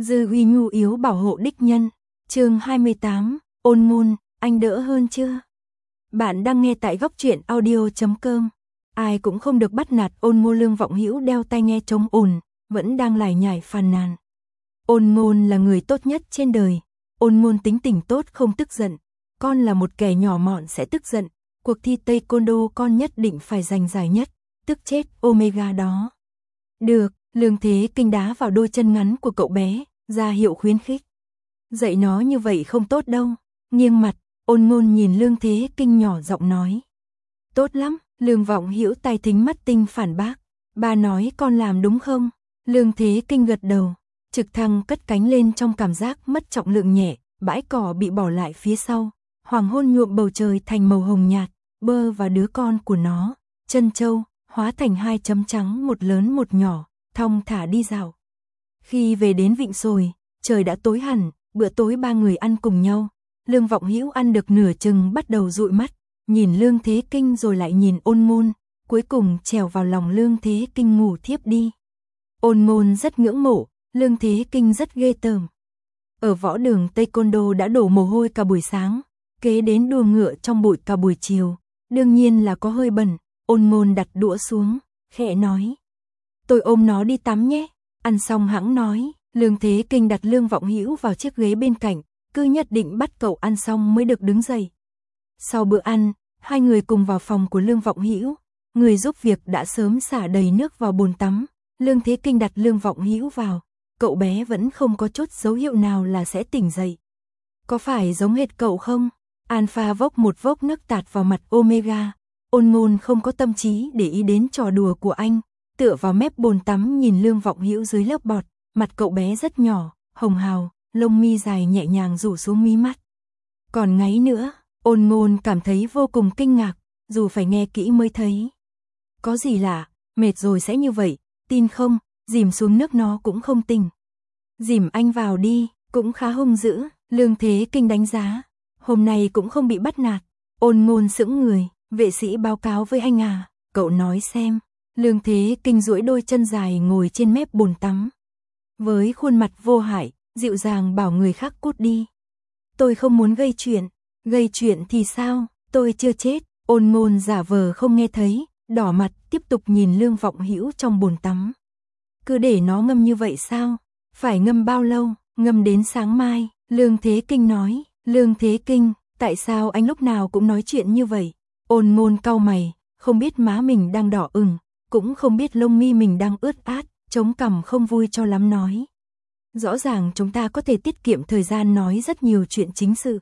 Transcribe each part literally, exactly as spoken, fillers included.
Dư uy nhu yếu bảo hộ đích nhân. Chương hai mươi tám, ôn ngôn, anh đỡ hơn chưa? Bạn đang nghe tại góc truyện audio chấm com. Ai cũng không được bắt nạt ôn ngôn. Lương Vọng Hữu đeo tai nghe chống ồn, vẫn đang lải nhải phàn nàn. Ôn ngôn là người tốt nhất trên đời. Ôn ngôn tính tình tốt không tức giận. Con là một kẻ nhỏ mọn sẽ tức giận. Cuộc thi taekwondo con nhất định phải giành giải nhất, tức chết Omega đó. Được, Lương Thế Kinh đá vào đôi chân ngắn của cậu bé, ra hiệu khuyến khích. Dạy nó như vậy không tốt đâu. Nghiêng mặt, ôn ngôn nhìn Lương Thế Kinh nhỏ giọng nói. Tốt lắm, Lương Vọng Hữu tai thính mắt tinh phản bác. Ba nói con làm đúng không? Lương Thế Kinh gật đầu. Trực thăng cất cánh lên trong cảm giác mất trọng lượng nhẹ, bãi cỏ bị bỏ lại phía sau. Hoàng hôn nhuộm bầu trời thành màu hồng nhạt, Bơ và đứa con của nó, Trân Châu, hóa thành hai chấm trắng, một lớn một nhỏ, thong thả đi dạo. Khi về đến Vịnh Sồi, trời đã tối hẳn, bữa tối ba người ăn cùng nhau. Lương Vọng Hữu ăn được nửa chừng bắt đầu dụi mắt, nhìn Lương Thế Kinh rồi lại nhìn ôn ngôn, cuối cùng trèo vào lòng Lương Thế Kinh ngủ thiếp đi. Ôn ngôn rất ngưỡng mộ, Lương Thế Kinh rất ghê tởm. Ở võ đường taekwondo đã đổ mồ hôi cả buổi sáng, kế đến đua ngựa trong bụi cả buổi chiều, đương nhiên là có hơi bẩn. Ôn ngôn đặt đũa xuống, khẽ nói. Tôi ôm nó đi tắm nhé. Ăn xong hẵng nói. Lương Thế Kinh đặt Lương Vọng Hữu vào chiếc ghế bên cạnh, cứ nhất định bắt cậu ăn xong mới được đứng dậy. Sau bữa ăn, hai người cùng vào phòng của Lương Vọng Hữu. Người giúp việc đã sớm xả đầy nước vào bồn tắm. Lương Thế Kinh đặt Lương Vọng Hữu vào. Cậu bé vẫn không có chút dấu hiệu nào là sẽ tỉnh dậy. Có phải giống hệt cậu không? Alpha vốc một vốc nước tạt vào mặt Omega. Ôn ngôn không có tâm trí để ý đến trò đùa của anh, tựa vào mép bồn tắm nhìn Lương Vọng Hữu dưới lớp bọt. Mặt cậu bé rất nhỏ, hồng hào, lông mi dài nhẹ nhàng rủ xuống mí mắt. Còn ngáy nữa, ôn ngôn cảm thấy vô cùng kinh ngạc, dù phải nghe kỹ mới thấy. Có gì lạ, mệt rồi sẽ như vậy, tin không, dìm xuống nước nó cũng không tỉnh. Dìm anh vào đi, cũng khá hung dữ. Lương Thế Kinh đánh giá, hôm nay cũng không bị bắt nạt. Ôn ngôn sững người, vệ sĩ báo cáo với anh à, cậu nói xem. Lương Thế Kinh duỗi đôi chân dài ngồi trên mép bồn tắm. Với khuôn mặt vô hại, dịu dàng bảo người khác cút đi. Tôi không muốn gây chuyện. Gây chuyện thì sao, tôi chưa chết. Ôn ngôn giả vờ không nghe thấy, đỏ mặt tiếp tục nhìn Lương Vọng Hữu trong bồn tắm. Cứ để nó ngâm như vậy sao? Phải ngâm bao lâu? Ngâm đến sáng mai. Lương Thế Kinh nói. Lương Thế Kinh, tại sao anh lúc nào cũng nói chuyện như vậy? Ôn ngôn cau mày, không biết má mình đang đỏ ửng, cũng không biết lông mi mình đang ướt át, chống cằm không vui cho lắm nói. Rõ ràng chúng ta có thể tiết kiệm thời gian nói rất nhiều chuyện chính sự.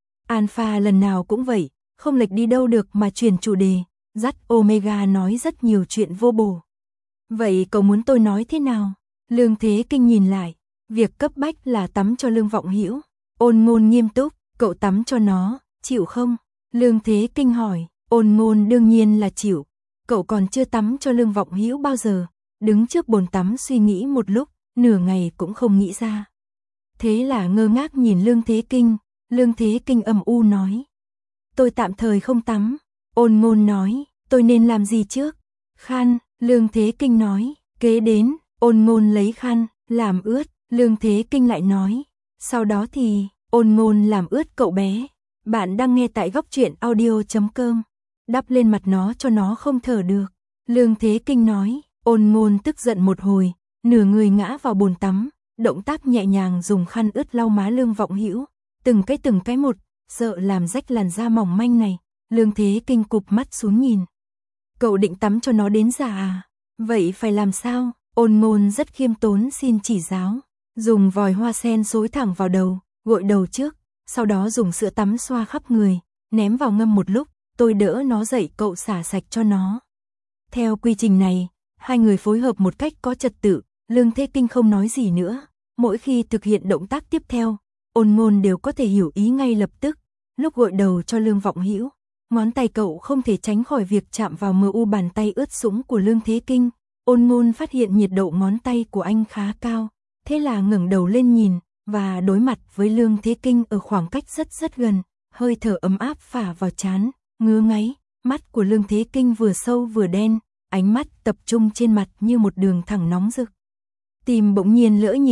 Alpha lần nào cũng vậy, không lệch đi đâu được mà chuyển chủ đề, dắt Omega nói rất nhiều chuyện vô bổ. Vậy cậu muốn tôi nói thế nào? Lương Thế Kinh nhìn lại, việc cấp bách là tắm cho Lương Vọng Hữu. Ôn ngôn nghiêm túc, cậu tắm cho nó, chịu không? Lương Thế Kinh hỏi. Ôn ngôn đương nhiên là chịu. Cậu còn chưa tắm cho Lương Vọng Hữu bao giờ. Đứng trước bồn tắm suy nghĩ một lúc, nửa ngày cũng không nghĩ ra. Thế là ngơ ngác nhìn Lương Thế Kinh. Lương Thế Kinh âm u nói. Tôi tạm thời không tắm. Ôn ngôn nói, tôi nên làm gì trước? Khăn, Lương Thế Kinh nói. Kế đến, ôn ngôn lấy khăn, làm ướt. Lương Thế Kinh lại nói. Sau đó thì, ôn ngôn làm ướt cậu bé. Bạn đang nghe tại góc truyện audio chấm com. Đắp lên mặt nó cho nó không thở được. Lương Thế Kinh nói. Ôn ngôn tức giận một hồi, nửa người ngã vào bồn tắm, động tác nhẹ nhàng dùng khăn ướt lau má Lương Vọng Hữu, từng cái từng cái một, sợ làm rách làn da mỏng manh này. Lương Thế Kinh cụp mắt xuống nhìn. Cậu định tắm cho nó đến già à? Vậy phải làm sao? Ôn ngôn rất khiêm tốn xin chỉ giáo, dùng vòi hoa sen xối thẳng vào đầu, gội đầu trước, sau đó dùng sữa tắm xoa khắp người, ném vào ngâm một lúc, tôi đỡ nó dậy cậu xả sạch cho nó. Theo quy trình này, hai người phối hợp một cách có trật tự. Lương Thế Kinh không nói gì nữa. Mỗi khi thực hiện động tác tiếp theo, ôn ngôn đều có thể hiểu ý ngay lập tức. Lúc gội đầu cho Lương Vọng Hữu, ngón tay cậu không thể tránh khỏi việc chạm vào mờ u bàn tay ướt sũng của Lương Thế Kinh. Ôn ngôn phát hiện nhiệt độ ngón tay của anh khá cao, thế là ngẩng đầu lên nhìn, và đối mặt với Lương Thế Kinh ở khoảng cách rất rất gần. Hơi thở ấm áp phả vào trán, ngứa ngáy. Mắt của Lương Thế Kinh vừa sâu vừa đen, ánh mắt tập trung trên mặt như một đường thẳng nóng rực. Tim bỗng nhiên lỡ nhịp,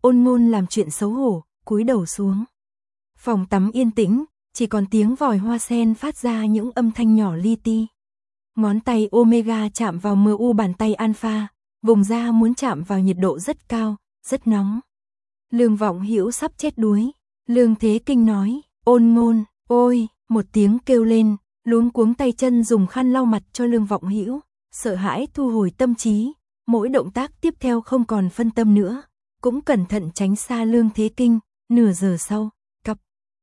Ôn Ngôn làm chuyện xấu hổ, cúi đầu xuống. Phòng tắm yên tĩnh, chỉ còn tiếng vòi hoa sen phát ra những âm thanh nhỏ li ti. Ngón tay Omega chạm vào mờ u bàn tay Alpha, vùng da muốn chạm vào nhiệt độ rất cao, rất nóng. Lương Vọng Hữu sắp chết đuối. Lương Thế Kinh nói, Ôn Ngôn, ôi, một tiếng kêu lên, luống cuống tay chân dùng khăn lau mặt cho Lương Vọng Hữu, sợ hãi thu hồi tâm trí, mỗi động tác tiếp theo không còn phân tâm nữa, cũng cẩn thận tránh xa Lương Thế Kinh. Nửa giờ sau, cặp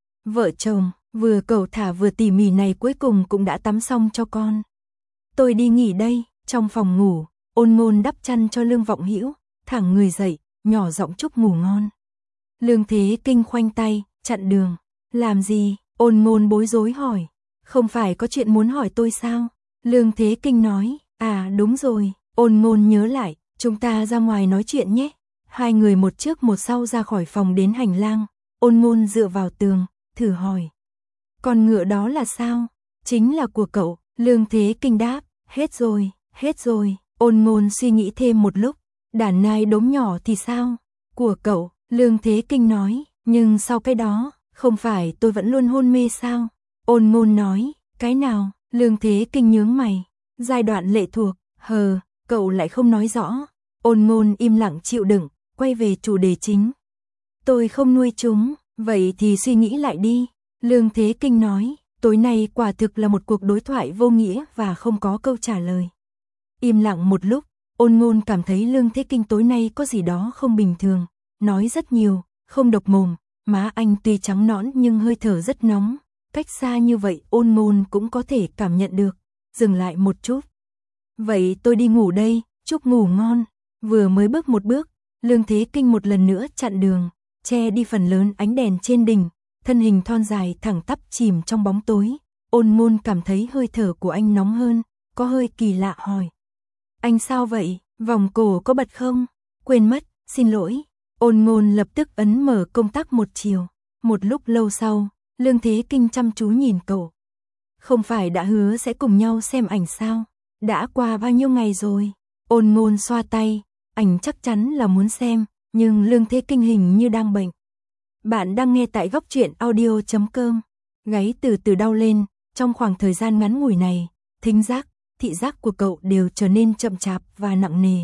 vợ chồng vừa cẩu thả vừa tỉ mỉ này cuối cùng cũng đã tắm xong cho con. Tôi đi nghỉ đây. Trong phòng ngủ, Ôn Ngôn đắp chăn cho Lương Vọng Hữu, thẳng người dậy, nhỏ giọng chúc ngủ ngon. Lương Thế Kinh khoanh tay, chặn đường. Làm gì? Ôn Ngôn bối rối hỏi. Không phải có chuyện muốn hỏi tôi sao? Lương Thế Kinh nói, à đúng rồi. Ôn Ngôn nhớ lại, chúng ta ra ngoài nói chuyện nhé. Hai người một trước một sau ra khỏi phòng đến hành lang. Ôn Ngôn dựa vào tường, thử hỏi. Con ngựa đó là sao? Chính là của cậu. Lương Thế Kinh đáp, hết rồi, hết rồi. Ôn Ngôn suy nghĩ thêm một lúc. Đàn nai đốm nhỏ thì sao? Của cậu. Lương Thế Kinh nói, nhưng sau cái đó, không phải tôi vẫn luôn hôn mê sao? Ôn Ngôn nói, cái nào? Lương Thế Kinh nhướng mày. Giai đoạn lệ thuộc, hờ, cậu lại không nói rõ. Ôn Ngôn im lặng chịu đựng, quay về chủ đề chính. Tôi không nuôi chúng, vậy thì suy nghĩ lại đi. Lương Thế Kinh nói, tối nay quả thực là một cuộc đối thoại vô nghĩa và không có câu trả lời. Im lặng một lúc, Ôn Ngôn cảm thấy Lương Thế Kinh tối nay có gì đó không bình thường. Nói rất nhiều, không độc mồm, má anh tuy trắng nõn nhưng hơi thở rất nóng. Cách xa như vậy Ôn Ngôn cũng có thể cảm nhận được. Dừng lại một chút. Vậy tôi đi ngủ đây, chúc ngủ ngon. Vừa mới bước một bước, Lương Thế Kinh một lần nữa chặn đường, che đi phần lớn ánh đèn trên đỉnh, thân hình thon dài thẳng tắp chìm trong bóng tối. Ôn Ngôn cảm thấy hơi thở của anh nóng hơn, có hơi kỳ lạ hỏi. Anh sao vậy, vòng cổ có bật không? Quên mất, xin lỗi. Ôn Ngôn lập tức ấn mở công tắc một chiều. Một lúc lâu sau, Lương Thế Kinh chăm chú nhìn cậu. Không phải đã hứa sẽ cùng nhau xem ảnh sao? Đã qua bao nhiêu ngày rồi? Ôn Ngôn xoa tay, ảnh chắc chắn là muốn xem, nhưng Lương Thế Kinh hình như đang bệnh. Bạn đang nghe tại góc truyện audio chấm com. Gáy từ từ đau lên, trong khoảng thời gian ngắn ngủi này, thính giác, thị giác của cậu đều trở nên chậm chạp và nặng nề.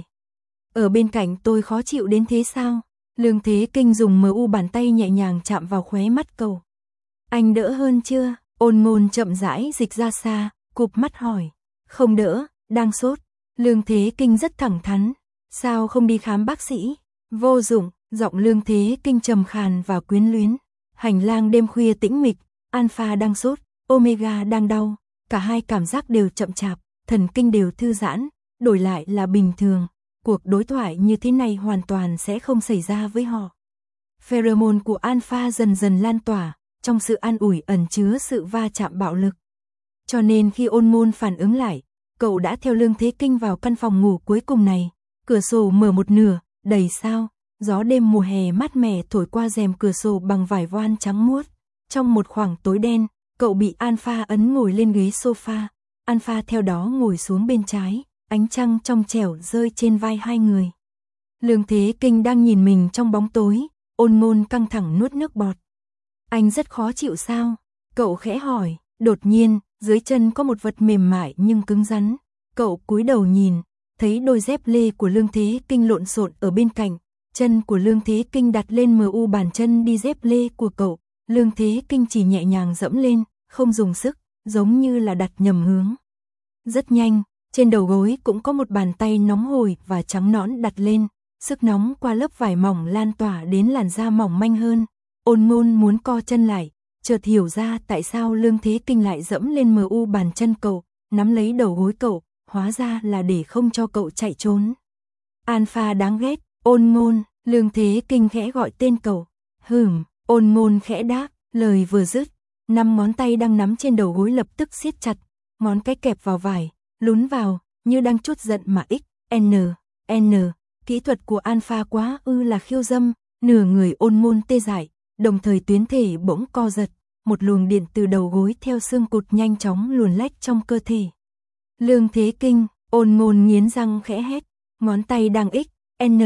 Ở bên cạnh tôi khó chịu đến thế sao? Lương Thế Kinh dùng mờ u bàn tay nhẹ nhàng chạm vào khóe mắt cậu. Anh đỡ hơn chưa? Ôn Ngôn chậm rãi dịch ra xa, cụp mắt hỏi. Không đỡ, đang sốt. Lương Thế Kinh rất thẳng thắn. Sao không đi khám bác sĩ? Vô dụng, giọng Lương Thế Kinh trầm khàn và quyến luyến. Hành lang đêm khuya tĩnh mịch, Alpha đang sốt, Omega đang đau. Cả hai cảm giác đều chậm chạp, thần kinh đều thư giãn, đổi lại là bình thường. Cuộc đối thoại như thế này hoàn toàn sẽ không xảy ra với họ. Pheromone của Alpha dần dần lan tỏa, trong sự an ủi ẩn chứa sự va chạm bạo lực. Cho nên khi Ôn Ngôn phản ứng lại, cậu đã theo Lương Thế Kinh vào căn phòng ngủ cuối cùng này. Cửa sổ mở một nửa, đầy sao, gió đêm mùa hè mát mẻ thổi qua rèm cửa sổ bằng vải voan trắng muốt. Trong một khoảng tối đen, cậu bị Alpha ấn ngồi lên ghế sofa. Alpha theo đó ngồi xuống bên trái, ánh trăng trong trẻo rơi trên vai hai người. Lương Thế Kinh đang nhìn mình trong bóng tối, Ôn Ngôn căng thẳng nuốt nước bọt. Anh rất khó chịu sao? Cậu khẽ hỏi. Đột nhiên, dưới chân có một vật mềm mại nhưng cứng rắn. Cậu cúi đầu nhìn, thấy đôi dép lê của Lương Thế Kinh lộn xộn ở bên cạnh. Chân của Lương Thế Kinh đặt lên mờ u bàn chân đi dép lê của cậu. Lương Thế Kinh chỉ nhẹ nhàng dẫm lên, không dùng sức, giống như là đặt nhầm hướng. Rất nhanh, trên đầu gối cũng có một bàn tay nóng hổi và trắng nõn đặt lên. Sức nóng qua lớp vải mỏng lan tỏa đến làn da mỏng manh hơn. Ôn Ngôn muốn co chân lại, chợt hiểu ra tại sao Lương Thế Kinh lại dẫm lên mờ u bàn chân cậu, nắm lấy đầu gối cậu, hóa ra là để không cho cậu chạy trốn. Alpha đáng ghét, Ôn Ngôn. Lương Thế Kinh khẽ gọi tên cậu. Hửm, Ôn Ngôn khẽ đáp, lời vừa dứt, năm ngón tay đang nắm trên đầu gối lập tức siết chặt, ngón cái kẹp vào vải, lún vào, như đang trút giận mà x, n, n. Kỹ thuật của Alpha quá ư là khiêu dâm, nửa người Ôn Ngôn tê dại, đồng thời tuyến thể bỗng co giật, một luồng điện từ đầu gối theo xương cụt nhanh chóng luồn lách trong cơ thể. Lương Thế Kinh, Ôn Ngôn nghiến răng khẽ hét, ngón tay đang x, n,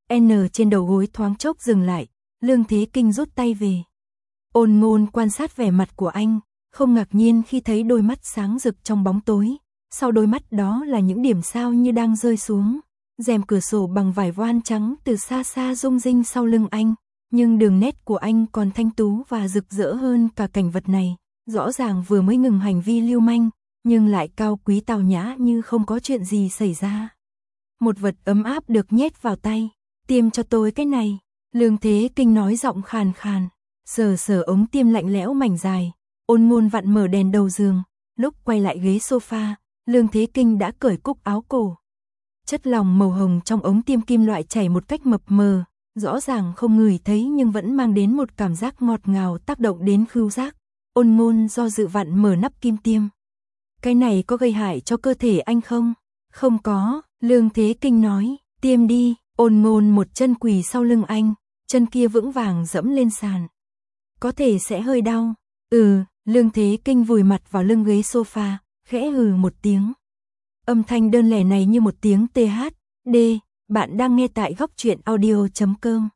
N trên đầu gối thoáng chốc dừng lại, Lương Thế Kinh rút tay về. Ôn Ngôn quan sát vẻ mặt của anh, không ngạc nhiên khi thấy đôi mắt sáng rực trong bóng tối, sau đôi mắt đó là những điểm sao như đang rơi xuống. Rèm cửa sổ bằng vải voan trắng từ xa xa rung rinh sau lưng anh, nhưng đường nét của anh còn thanh tú và rực rỡ hơn cả cảnh vật này, rõ ràng vừa mới ngừng hành vi lưu manh, nhưng lại cao quý tào nhã như không có chuyện gì xảy ra. Một vật ấm áp được nhét vào tay, tiêm cho tôi cái này, Lương Thế Kinh nói giọng khàn khàn, sờ sờ ống tiêm lạnh lẽo mảnh dài. Ôn Ngôn vặn mở đèn đầu giường, lúc quay lại ghế sofa, Lương Thế Kinh đã cởi cúc áo cổ. Chất lỏng màu hồng trong ống tiêm kim loại chảy một cách mập mờ, rõ ràng không ngửi thấy nhưng vẫn mang đến một cảm giác ngọt ngào tác động đến khứu giác. Ôn Ngôn do dự vặn mở nắp kim tiêm. Cái này có gây hại cho cơ thể anh không? Không có, Lương Thế Kinh nói, tiêm đi. Ôn Ngôn một chân quỳ sau lưng anh, chân kia vững vàng dẫm lên sàn. Có thể sẽ hơi đau. Ừ, Lương Thế Kinh vùi mặt vào lưng ghế sofa, khẽ hừ một tiếng. Âm thanh đơn lẻ này như một tiếng tê hát đê, bạn đang nghe tại góc truyện audio chấm com.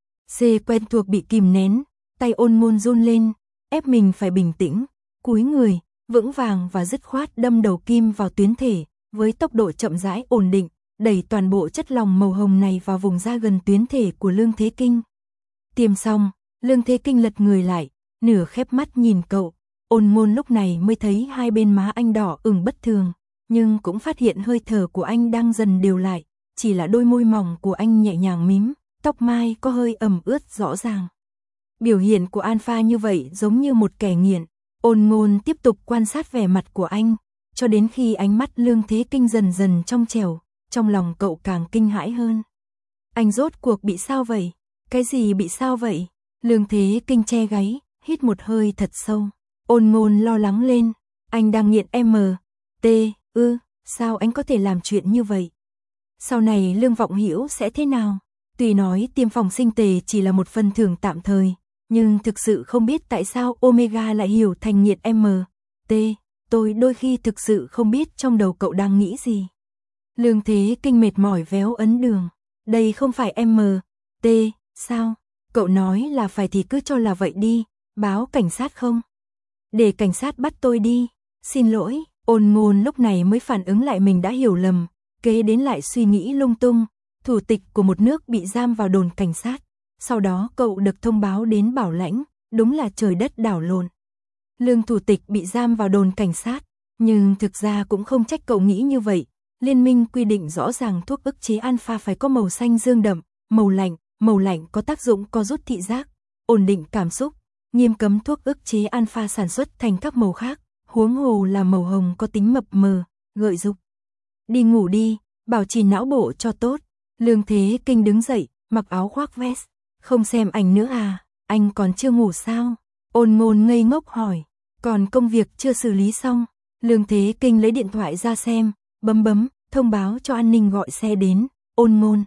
C quen thuộc bị kìm nén, tay Ôn Ngôn run lên, ép mình phải bình tĩnh, cúi người, vững vàng và dứt khoát đâm đầu kim vào tuyến thể, với tốc độ chậm rãi ổn định, đẩy toàn bộ chất lỏng màu hồng này vào vùng da gần tuyến thể của Lương Thế Kinh. Tiêm xong, Lương Thế Kinh lật người lại, nửa khép mắt nhìn cậu. Ôn Ngôn lúc này mới thấy hai bên má anh đỏ ửng bất thường, nhưng cũng phát hiện hơi thở của anh đang dần đều lại, chỉ là đôi môi mỏng của anh nhẹ nhàng mím, tóc mai có hơi ẩm ướt rõ ràng. Biểu hiện của Alpha như vậy giống như một kẻ nghiện. Ôn Ngôn tiếp tục quan sát vẻ mặt của anh, cho đến khi ánh mắt Lương Thế Kinh dần dần trong trẻo, trong lòng cậu càng kinh hãi hơn. Anh rốt cuộc bị sao vậy? Cái gì bị sao vậy? Lương Thế Kinh che gáy, hít một hơi thật sâu. Ôn Ngôn lo lắng lên, anh đang nghiện M, T, ư, sao anh có thể làm chuyện như vậy? Sau này Lương Vọng Hữu sẽ thế nào? Tuy nói tiêm phòng sinh tề chỉ là một phần thưởng tạm thời, nhưng thực sự không biết tại sao Omega lại hiểu thành nghiện M, T, tôi đôi khi thực sự không biết trong đầu cậu đang nghĩ gì. Lương Thế Kinh mệt mỏi véo ấn đường, đây không phải M, T, sao? Cậu nói là phải thì cứ cho là vậy đi, báo cảnh sát không? Để cảnh sát bắt tôi đi, xin lỗi. Ôn Ngôn lúc này mới phản ứng lại mình đã hiểu lầm, kế đến lại suy nghĩ lung tung, thủ tịch của một nước bị giam vào đồn cảnh sát, sau đó cậu được thông báo đến bảo lãnh, đúng là trời đất đảo lộn. Lương thủ tịch bị giam vào đồn cảnh sát, nhưng thực ra cũng không trách cậu nghĩ như vậy, liên minh quy định rõ ràng thuốc ức chế alpha phải có màu xanh dương đậm, màu lạnh, màu lạnh có tác dụng co rút thị giác, ổn định cảm xúc, nghiêm cấm thuốc ức chế alpha sản xuất thành các màu khác. Huống hồ là màu hồng có tính mập mờ, gợi dục. Đi ngủ đi, bảo trì não bộ cho tốt. Lương Thế Kinh đứng dậy, mặc áo khoác vest. Không xem ảnh nữa à, anh còn chưa ngủ sao? Ôn Ngôn ngây ngốc hỏi, còn công việc chưa xử lý xong. Lương Thế Kinh lấy điện thoại ra xem, bấm bấm, thông báo cho an ninh gọi xe đến. Ôn Ngôn.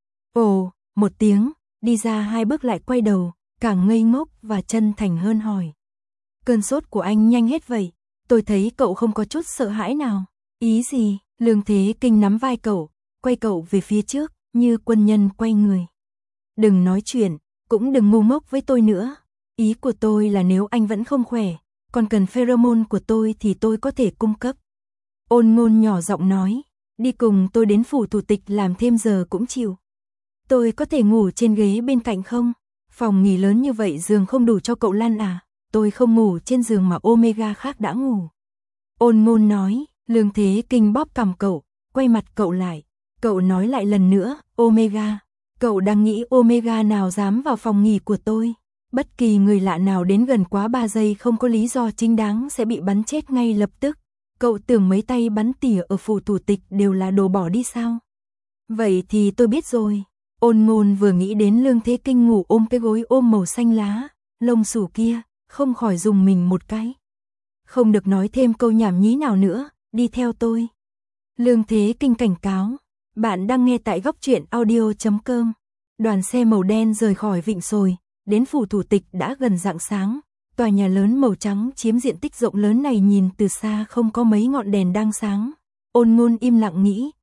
Ồ, một tiếng, đi ra hai bước lại quay đầu, càng ngây ngốc và chân thành hơn hỏi. Cơn sốt của anh nhanh hết vậy. Tôi thấy cậu không có chút sợ hãi nào. Ý gì? Lương Thế Kinh nắm vai cậu, quay cậu về phía trước, như quân nhân quay người. Đừng nói chuyện, cũng đừng ngu ngốc với tôi nữa. Ý của tôi là nếu anh vẫn không khỏe, còn cần pheromone của tôi thì tôi có thể cung cấp. Ôn Ngôn nhỏ giọng nói, đi cùng tôi đến phủ thủ tịch làm thêm giờ cũng chịu. Tôi có thể ngủ trên ghế bên cạnh không? Phòng nghỉ lớn như vậy giường không đủ cho cậu lăn à? Tôi không ngủ trên giường mà Omega khác đã ngủ. Ôn Ngôn nói. Lương Thế Kinh bóp cằm cậu, quay mặt cậu lại. Cậu nói lại lần nữa, Omega. Cậu đang nghĩ Omega nào dám vào phòng nghỉ của tôi? Bất kỳ người lạ nào đến gần quá ba giây không có lý do chính đáng sẽ bị bắn chết ngay lập tức. Cậu tưởng mấy tay bắn tỉa ở phủ thủ tịch đều là đồ bỏ đi sao? Vậy thì tôi biết rồi. Ôn Ngôn vừa nghĩ đến Lương Thế Kinh ngủ ôm cái gối ôm màu xanh lá, lông xù kia, không khỏi dùng mình một cái. Không được nói thêm câu nhảm nhí nào nữa, đi theo tôi. Lương Thế Kinh cảnh cáo. Bạn đang nghe tại góc truyện audio chấm com. Đoàn xe màu đen rời khỏi Vịnh Sồi, đến phủ thủ tịch đã gần rạng sáng. Tòa nhà lớn màu trắng chiếm diện tích rộng lớn này nhìn từ xa không có mấy ngọn đèn đang sáng. Ôn Ngôn im lặng nghĩ,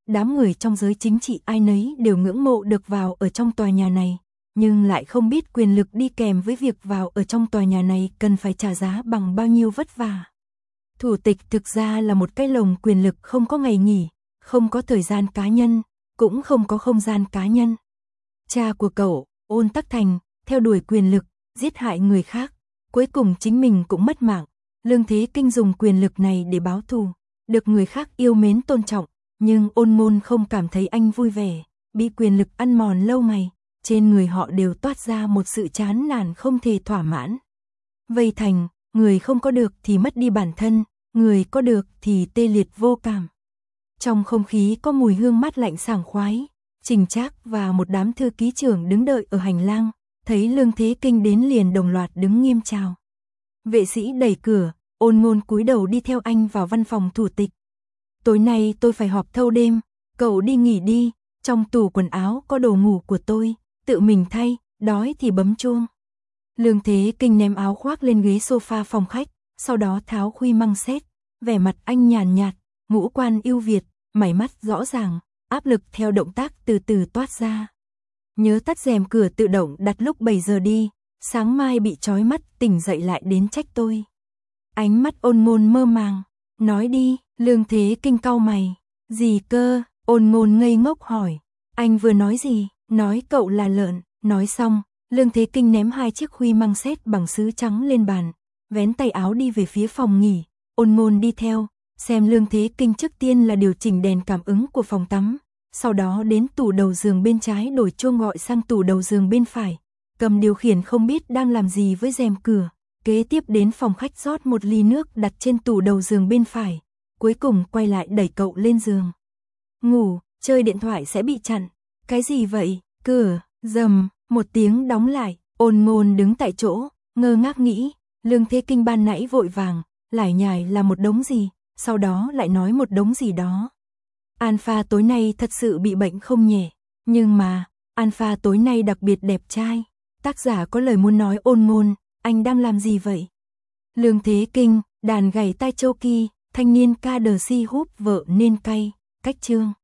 đám người trong giới chính trị ai nấy đều ngưỡng mộ được vào ở trong tòa nhà này, nhưng lại không biết quyền lực đi kèm với việc vào ở trong tòa nhà này cần phải trả giá bằng bao nhiêu vất vả. Thủ tịch thực ra là một cái lồng quyền lực không có ngày nghỉ, không có thời gian cá nhân, cũng không có không gian cá nhân. Cha của cậu, Ôn Tắc Thành, theo đuổi quyền lực, giết hại người khác, cuối cùng chính mình cũng mất mạng. Lương Thế Kinh dùng quyền lực này để báo thù, được người khác yêu mến tôn trọng, nhưng Ôn Môn không cảm thấy anh vui vẻ, bị quyền lực ăn mòn lâu ngày, trên người họ đều toát ra một sự chán nản không thể thỏa mãn. Vây thành, người không có được thì mất đi bản thân, người có được thì tê liệt vô cảm. Trong không khí có mùi hương mát lạnh sảng khoái, Trình Trác và một đám thư ký trưởng đứng đợi ở hành lang, thấy Lương Thế Kinh đến liền đồng loạt đứng nghiêm chào. Vệ sĩ đẩy cửa, Ôn Ngôn cúi đầu đi theo anh vào văn phòng thủ tịch. Tối nay tôi phải họp thâu đêm, cậu đi nghỉ đi, trong tủ quần áo có đồ ngủ của tôi, tự mình thay, đói thì bấm chuông. Lương Thế Kinh ném áo khoác lên ghế sofa phòng khách, sau đó tháo khuy măng xét, vẻ mặt anh nhàn nhạt, ngũ quan ưu việt, mày mắt rõ ràng, áp lực theo động tác từ từ toát ra. Nhớ tắt rèm cửa tự động đặt lúc bảy giờ đi, sáng mai bị chói mắt tỉnh dậy lại đến trách tôi. Ánh mắt Ôn Ngôn mơ màng, nói đi. Lương Thế Kinh cau mày, gì cơ? Ôn Ngôn ngây ngốc hỏi, anh vừa nói gì? Nói cậu là lợn. Nói xong, Lương Thế Kinh ném hai chiếc khuy măng sét bằng sứ trắng lên bàn, vén tay áo đi về phía phòng nghỉ. Ôn Ngôn đi theo, xem Lương Thế Kinh trước tiên là điều chỉnh đèn cảm ứng của phòng tắm, sau đó đến tủ đầu giường bên trái đổi chuông gọi sang tủ đầu giường bên phải, cầm điều khiển không biết đang làm gì với rèm cửa, kế tiếp đến phòng khách rót một ly nước đặt trên tủ đầu giường bên phải, cuối cùng quay lại đẩy cậu lên giường. Ngủ, chơi điện thoại sẽ bị chặn. Cái gì vậy? Cửa, rầm, một tiếng đóng lại. Ôn Ngôn đứng tại chỗ, ngơ ngác nghĩ, Lương Thế Kinh ban nãy vội vàng, lải nhải là một đống gì, sau đó lại nói một đống gì đó. Alpha tối nay thật sự bị bệnh không nhẹ, nhưng mà, Alpha tối nay đặc biệt đẹp trai. Tác giả có lời muốn nói Ôn Ngôn, anh đang làm gì vậy? Lương Thế Kinh, đàn gảy tai châu kỳ, thanh niên ca đờ si húp vợ nên cay, cách chương.